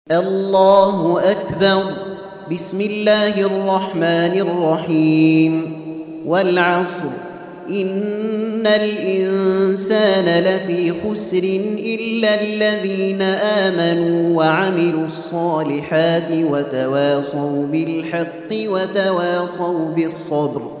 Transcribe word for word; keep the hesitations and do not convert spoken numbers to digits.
الله أكبر. بسم الله الرحمن الرحيم. والعصر إن الإنسان لفي خسر إلا الذين آمنوا وعملوا الصالحات وتواصوا بالحق وتواصوا بالصبر.